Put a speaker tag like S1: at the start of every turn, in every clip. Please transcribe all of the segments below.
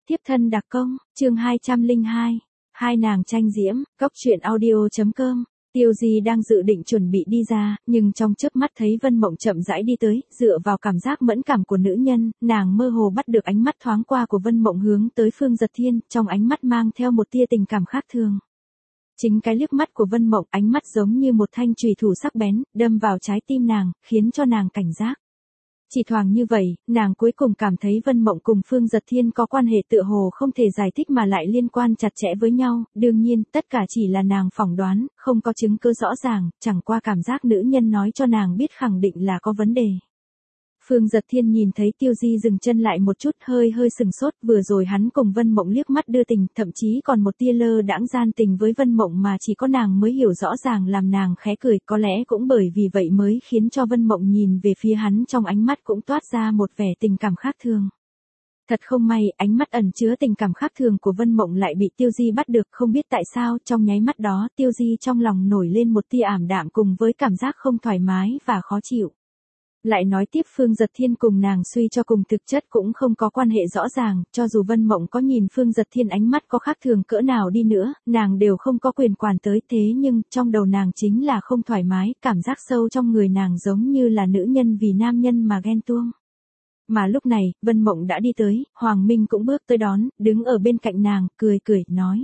S1: Tiếp thân đặc công, chương 202. Hai nàng tranh diễm, cốc truyện audio.com. Tiêu Di đang dự định chuẩn bị đi ra, nhưng trong chớp mắt thấy Vân Mộng chậm rãi đi tới, dựa vào cảm giác mẫn cảm của nữ nhân, nàng mơ hồ bắt được ánh mắt thoáng qua của Vân Mộng hướng tới Phương Giật Thiên, trong ánh mắt mang theo một tia tình cảm khác thường. Chính cái liếc mắt của Vân Mộng, ánh mắt giống như một thanh chùy thủ sắc bén, đâm vào trái tim nàng, khiến cho nàng cảnh giác. Chỉ thoáng như vậy, nàng cuối cùng cảm thấy Vân Mộng cùng Phương Giật Thiên có quan hệ tựa hồ không thể giải thích mà lại liên quan chặt chẽ với nhau, đương nhiên, tất cả chỉ là nàng phỏng đoán, không có chứng cứ rõ ràng, chẳng qua cảm giác nữ nhân nói cho nàng biết khẳng định là có vấn đề. Phương Giật Thiên nhìn thấy Tiêu Di dừng chân lại một chút, hơi sừng sốt, vừa rồi hắn cùng Vân Mộng liếc mắt đưa tình, thậm chí còn một tia lơ đãng gian tình với Vân Mộng mà chỉ có nàng mới hiểu rõ ràng, làm nàng khẽ cười, có lẽ cũng bởi vì vậy mới khiến cho Vân Mộng nhìn về phía hắn trong ánh mắt cũng toát ra một vẻ tình cảm khác thường. Thật không may, ánh mắt ẩn chứa tình cảm khác thường của Vân Mộng lại bị Tiêu Di bắt được, không biết tại sao, trong nháy mắt đó, Tiêu Di trong lòng nổi lên một tia ảm đạm cùng với cảm giác không thoải mái và khó chịu. Lại nói tiếp, Phương Giật Thiên cùng nàng suy cho cùng thực chất cũng không có quan hệ rõ ràng, cho dù Vân Mộng có nhìn Phương Giật Thiên ánh mắt có khác thường cỡ nào đi nữa, nàng đều không có quyền quản tới, thế nhưng, trong đầu nàng chính là không thoải mái, cảm giác sâu trong người nàng giống như là nữ nhân vì nam nhân mà ghen tuông. Mà lúc này, Vân Mộng đã đi tới, Hoàng Minh cũng bước tới đón, đứng ở bên cạnh nàng, cười, nói.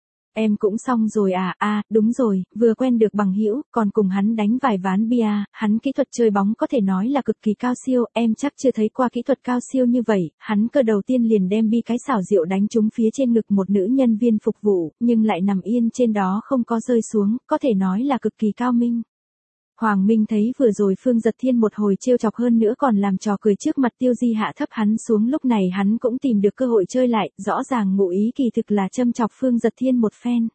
S1: Em cũng xong rồi à, đúng rồi, vừa quen được bằng hữu, còn cùng hắn đánh vài ván bia, hắn kỹ thuật chơi bóng có thể nói là cực kỳ cao siêu, em chắc chưa thấy qua kỹ thuật cao siêu như vậy, hắn cơ đầu tiên liền đem bi cái xảo diệu đánh trúng phía trên ngực một nữ nhân viên phục vụ, nhưng lại nằm yên trên đó không có rơi xuống, có thể nói là cực kỳ cao minh. Hoàng Minh thấy vừa rồi Phương Giật Thiên một hồi trêu chọc hơn nữa còn làm trò cười trước mặt Tiêu Di hạ thấp hắn xuống, lúc này hắn cũng tìm được cơ hội chơi lại, rõ ràng ngụ ý kỳ thực là châm chọc Phương Giật Thiên một phen.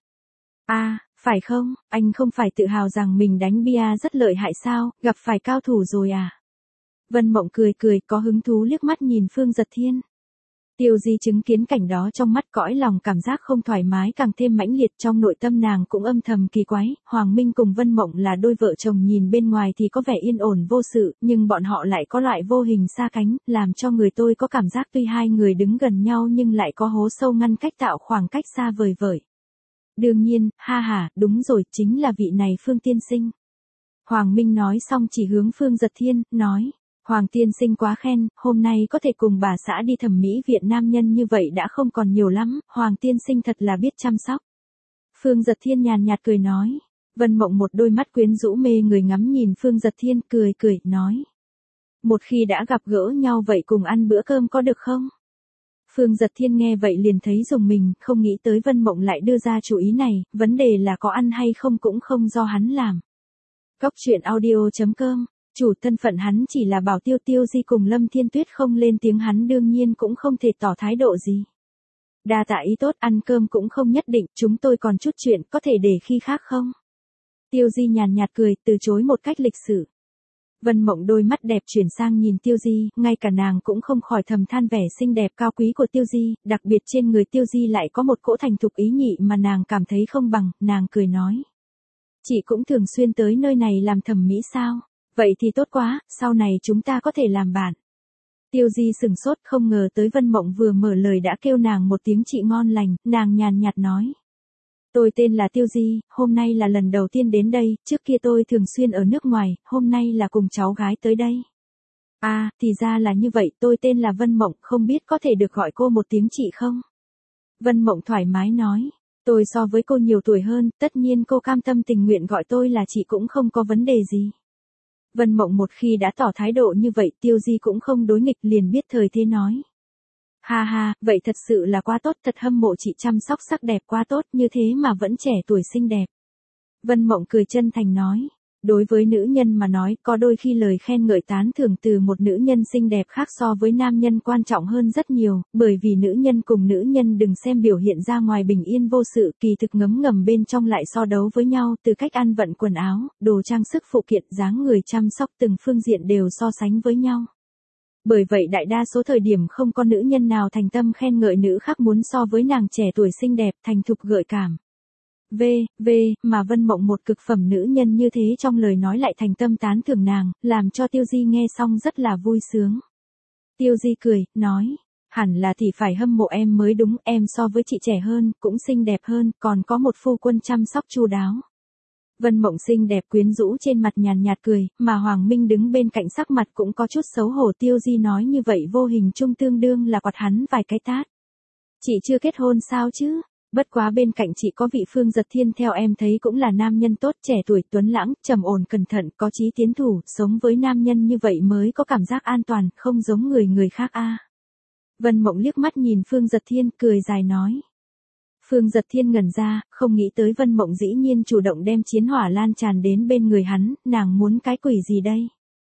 S1: Phải không, anh không phải tự hào rằng mình đánh bia rất lợi hại sao, gặp phải cao thủ rồi à? Vân Mộng cười có hứng thú liếc mắt nhìn Phương Giật Thiên. Tiêu Di chứng kiến cảnh đó trong mắt cõi lòng cảm giác không thoải mái càng thêm mãnh liệt, trong nội tâm nàng cũng âm thầm kỳ quái, Hoàng Minh cùng Vân Mộng là đôi vợ chồng nhìn bên ngoài thì có vẻ yên ổn vô sự, nhưng bọn họ lại có loại vô hình xa cánh, làm cho người tôi có cảm giác tuy hai người đứng gần nhau nhưng lại có hố sâu ngăn cách tạo khoảng cách xa vời vợi. Đương nhiên, đúng rồi, chính là vị này Phương tiên sinh. Hoàng Minh nói xong chỉ hướng Phương Giật Thiên, nói. Hoàng tiên sinh quá khen, hôm nay có thể cùng bà xã đi thẩm mỹ viện nam nhân như vậy đã không còn nhiều lắm, Hoàng tiên sinh thật là biết chăm sóc. Phương Giật Thiên nhàn nhạt cười nói. Vân Mộng một đôi mắt quyến rũ mê người ngắm nhìn Phương Giật Thiên, cười nói. Một khi đã gặp gỡ nhau vậy cùng ăn bữa cơm có được không? Phương Giật Thiên nghe vậy liền thấy rùng mình, không nghĩ tới Vân Mộng lại đưa ra chủ ý này, vấn đề là có ăn hay không cũng không do hắn làm. Cốc truyện audio.com. Chủ thân phận hắn chỉ là bảo Tiêu Di cùng Lâm Thiên Tuyết không lên tiếng, hắn đương nhiên cũng không thể tỏ thái độ gì. Đa tạ ý tốt, ăn cơm cũng không nhất định, chúng tôi còn chút chuyện, có thể để khi khác không? Tiêu Di nhàn nhạt cười, từ chối một cách lịch sự. Vân Mộng đôi mắt đẹp chuyển sang nhìn Tiêu Di, ngay cả nàng cũng không khỏi thầm than vẻ xinh đẹp cao quý của Tiêu Di, đặc biệt trên người Tiêu Di lại có một cỗ thành thục ý nhị mà nàng cảm thấy không bằng, nàng cười nói. Chị cũng thường xuyên tới nơi này làm thẩm mỹ sao? Vậy thì tốt quá, sau này chúng ta có thể làm bạn. Tiêu Di sừng sốt, không ngờ tới Vân Mộng vừa mở lời đã kêu nàng một tiếng chị ngon lành, nàng nhàn nhạt nói. Tôi tên là Tiêu Di, hôm nay là lần đầu tiên đến đây, trước kia tôi thường xuyên ở nước ngoài, hôm nay là cùng cháu gái tới đây. Thì ra là như vậy, tôi tên là Vân Mộng, không biết có thể được gọi cô một tiếng chị không? Vân Mộng thoải mái nói. Tôi so với cô nhiều tuổi hơn, tất nhiên cô cam tâm tình nguyện gọi tôi là chị cũng không có vấn đề gì. Vân Mộng một khi đã tỏ thái độ như vậy, Tiêu Di cũng không đối nghịch, liền biết thời thế nói. Vậy thật sự là quá tốt, thật hâm mộ chị chăm sóc sắc đẹp quá tốt, như thế mà vẫn trẻ tuổi xinh đẹp. Vân Mộng cười chân thành nói. Đối với nữ nhân mà nói, có đôi khi lời khen ngợi tán thưởng từ một nữ nhân xinh đẹp khác so với nam nhân quan trọng hơn rất nhiều, bởi vì nữ nhân cùng nữ nhân đừng xem biểu hiện ra ngoài bình yên vô sự, kỳ thực ngấm ngầm bên trong lại so đấu với nhau, từ cách ăn vận quần áo, đồ trang sức phụ kiện, dáng người chăm sóc từng phương diện đều so sánh với nhau. Bởi vậy đại đa số thời điểm không có nữ nhân nào thành tâm khen ngợi nữ khác muốn so với nàng trẻ tuổi xinh đẹp, thành thục gợi cảm. Mà Vân Mộng một cực phẩm nữ nhân như thế trong lời nói lại thành tâm tán thưởng nàng, làm cho Tiêu Di nghe xong rất là vui sướng. Tiêu Di cười, nói, Hẳn là thì phải hâm mộ em mới đúng, em so với chị trẻ hơn, cũng xinh đẹp hơn, còn có một phu quân chăm sóc chu đáo. Vân Mộng xinh đẹp quyến rũ trên mặt nhàn nhạt cười, mà Hoàng Minh đứng bên cạnh sắc mặt cũng có chút xấu hổ. Tiêu Di nói như vậy vô hình chung tương đương là quạt hắn vài cái tát. Chị chưa kết hôn sao chứ? Bất quá bên cạnh chị có vị Phương Giật Thiên, theo em thấy cũng là nam nhân tốt, trẻ tuổi tuấn lãng, trầm ổn cẩn thận, có chí tiến thủ, sống với nam nhân như vậy mới có cảm giác an toàn, không giống người khác a. Vân Mộng liếc mắt nhìn Phương Giật Thiên, cười dài nói. Phương Giật Thiên ngẩn ra, không nghĩ tới Vân Mộng dĩ nhiên chủ động đem chiến hỏa lan tràn đến bên người hắn, nàng muốn cái quỷ gì đây?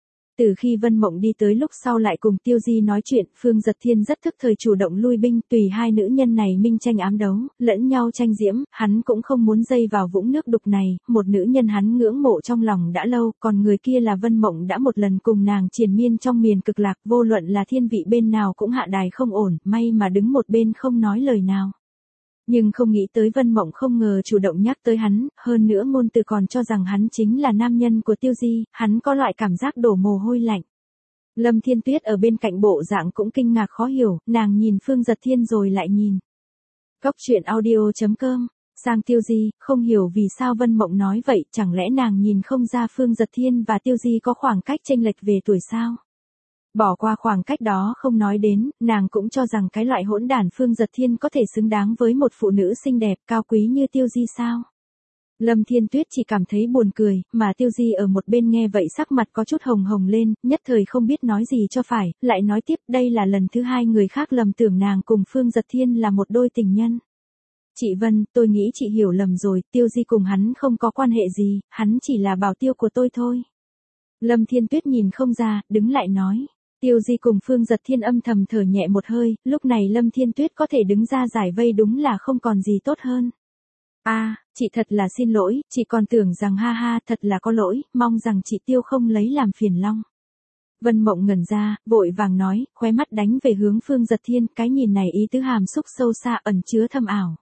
S1: Từ khi Vân Mộng đi tới lúc sau lại cùng Tiêu Di nói chuyện, Phương Giật Thiên rất thức thời chủ động lui binh, tùy hai nữ nhân này minh tranh ám đấu, lẫn nhau tranh diễm, hắn cũng không muốn dây vào vũng nước đục này, một nữ nhân hắn ngưỡng mộ trong lòng đã lâu, còn người kia là Vân Mộng đã một lần cùng nàng triền miên trong miền cực lạc, vô luận là thiên vị bên nào cũng hạ đài không ổn, may mà đứng một bên không nói lời nào. Nhưng không nghĩ tới Vân Mộng không ngờ chủ động nhắc tới hắn, hơn nữa ngôn từ còn cho rằng hắn chính là nam nhân của Tiêu Di, hắn có loại cảm giác đổ mồ hôi lạnh. Lâm Thiên Tuyết ở bên cạnh bộ dạng cũng kinh ngạc khó hiểu, nàng nhìn Phương Giật Thiên rồi lại nhìn. Cốc truyện audio.com, sang Tiêu Di, không hiểu vì sao Vân Mộng nói vậy, chẳng lẽ nàng nhìn không ra Phương Giật Thiên và Tiêu Di có khoảng cách chênh lệch về tuổi sao? Bỏ qua khoảng cách đó không nói đến, nàng cũng cho rằng cái loại hỗn đản Phương Giật Thiên có thể xứng đáng với một phụ nữ xinh đẹp cao quý như Tiêu Di sao? Lâm Thiên Tuyết chỉ cảm thấy buồn cười, mà Tiêu Di ở một bên nghe vậy sắc mặt có chút hồng hồng lên, nhất thời không biết nói gì cho phải, lại nói tiếp đây là lần thứ hai người khác lầm tưởng nàng cùng Phương Giật Thiên là một đôi tình nhân. Chị Vân, tôi nghĩ chị hiểu lầm rồi, Tiêu Di cùng hắn không có quan hệ gì, hắn chỉ là bảo tiêu của tôi thôi. Lâm Thiên Tuyết nhìn không ra, đứng lại nói. Tiêu Di cùng Phương Giật Thiên âm thầm thở nhẹ một hơi, lúc này Lâm Thiên Tuyết có thể đứng ra giải vây đúng là không còn gì tốt hơn. Chị thật là xin lỗi, chị còn tưởng rằng ha ha thật là có lỗi, mong rằng chị Tiêu không lấy làm phiền long. Vân Mộng ngẩn ra, vội vàng nói, khóe mắt đánh về hướng Phương Giật Thiên, cái nhìn này ý tứ hàm xúc sâu xa ẩn chứa thâm ảo.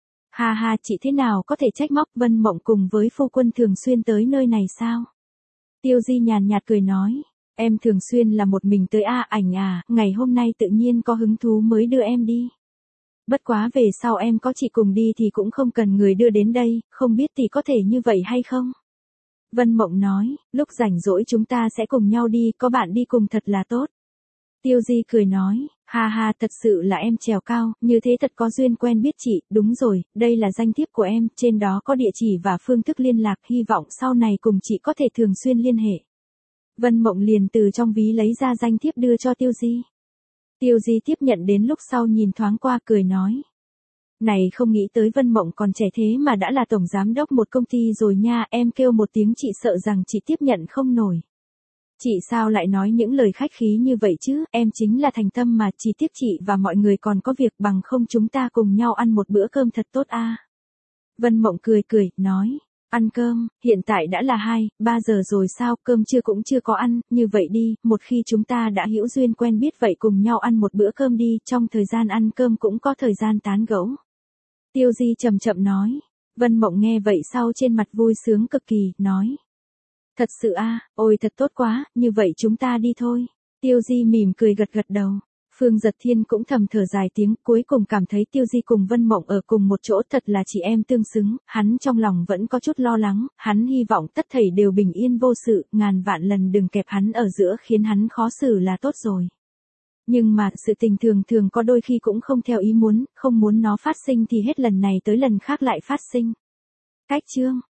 S1: Ha ha, chị thế nào có thể trách móc, Vân Mộng cùng với phu quân thường xuyên tới nơi này sao? Tiêu Di nhàn nhạt cười nói. Em thường xuyên là một mình tới ảnh ngày hôm nay tự nhiên có hứng thú mới đưa em đi. Bất quá về sau em có chị cùng đi thì cũng không cần người đưa đến đây, không biết thì có thể như vậy hay không? Vân Mộng nói, lúc rảnh rỗi chúng ta sẽ cùng nhau đi, có bạn đi cùng thật là tốt. Tiêu Di cười nói, ha ha thật sự là em trèo cao, như thế thật có duyên quen biết chị, đúng rồi, đây là danh thiếp của em, trên đó có địa chỉ và phương thức liên lạc, hy vọng sau này cùng chị có thể thường xuyên liên hệ. Vân Mộng liền từ trong ví lấy ra danh thiếp đưa cho Tiêu Di. Tiêu Di tiếp nhận đến lúc sau nhìn thoáng qua cười nói. Này không nghĩ tới Vân Mộng còn trẻ thế mà đã là tổng giám đốc một công ty rồi nha, em kêu một tiếng chị sợ rằng chị tiếp nhận không nổi. Chị sao lại nói những lời khách khí như vậy chứ, em chính là thành tâm mà, chỉ tiếc chị và mọi người còn có việc, bằng không chúng ta cùng nhau ăn một bữa cơm thật tốt a. Vân Mộng cười cười, nói. Ăn cơm, hiện tại đã là 2-3 giờ rồi sao, cơm trưa cũng chưa có ăn, như vậy đi, một khi chúng ta đã hữu duyên quen biết vậy cùng nhau ăn một bữa cơm đi, trong thời gian ăn cơm cũng có thời gian tán gẫu. Tiêu Di chậm chậm nói. Vân Mộng nghe vậy sau trên mặt vui sướng cực kỳ, nói. Thật sự ôi thật tốt quá, như vậy chúng ta đi thôi. Tiêu Di mỉm cười gật gật đầu. Phương Giật Thiên cũng thầm thở dài tiếng, cuối cùng cảm thấy Tiêu Di cùng Vân Mộng ở cùng một chỗ thật là chị em tương xứng, hắn trong lòng vẫn có chút lo lắng, hắn hy vọng tất thảy đều bình yên vô sự, ngàn vạn lần đừng kẹp hắn ở giữa khiến hắn khó xử là tốt rồi. Nhưng mà sự tình thường có đôi khi cũng không theo ý muốn, không muốn nó phát sinh thì hết lần này tới lần khác lại phát sinh. Cách chương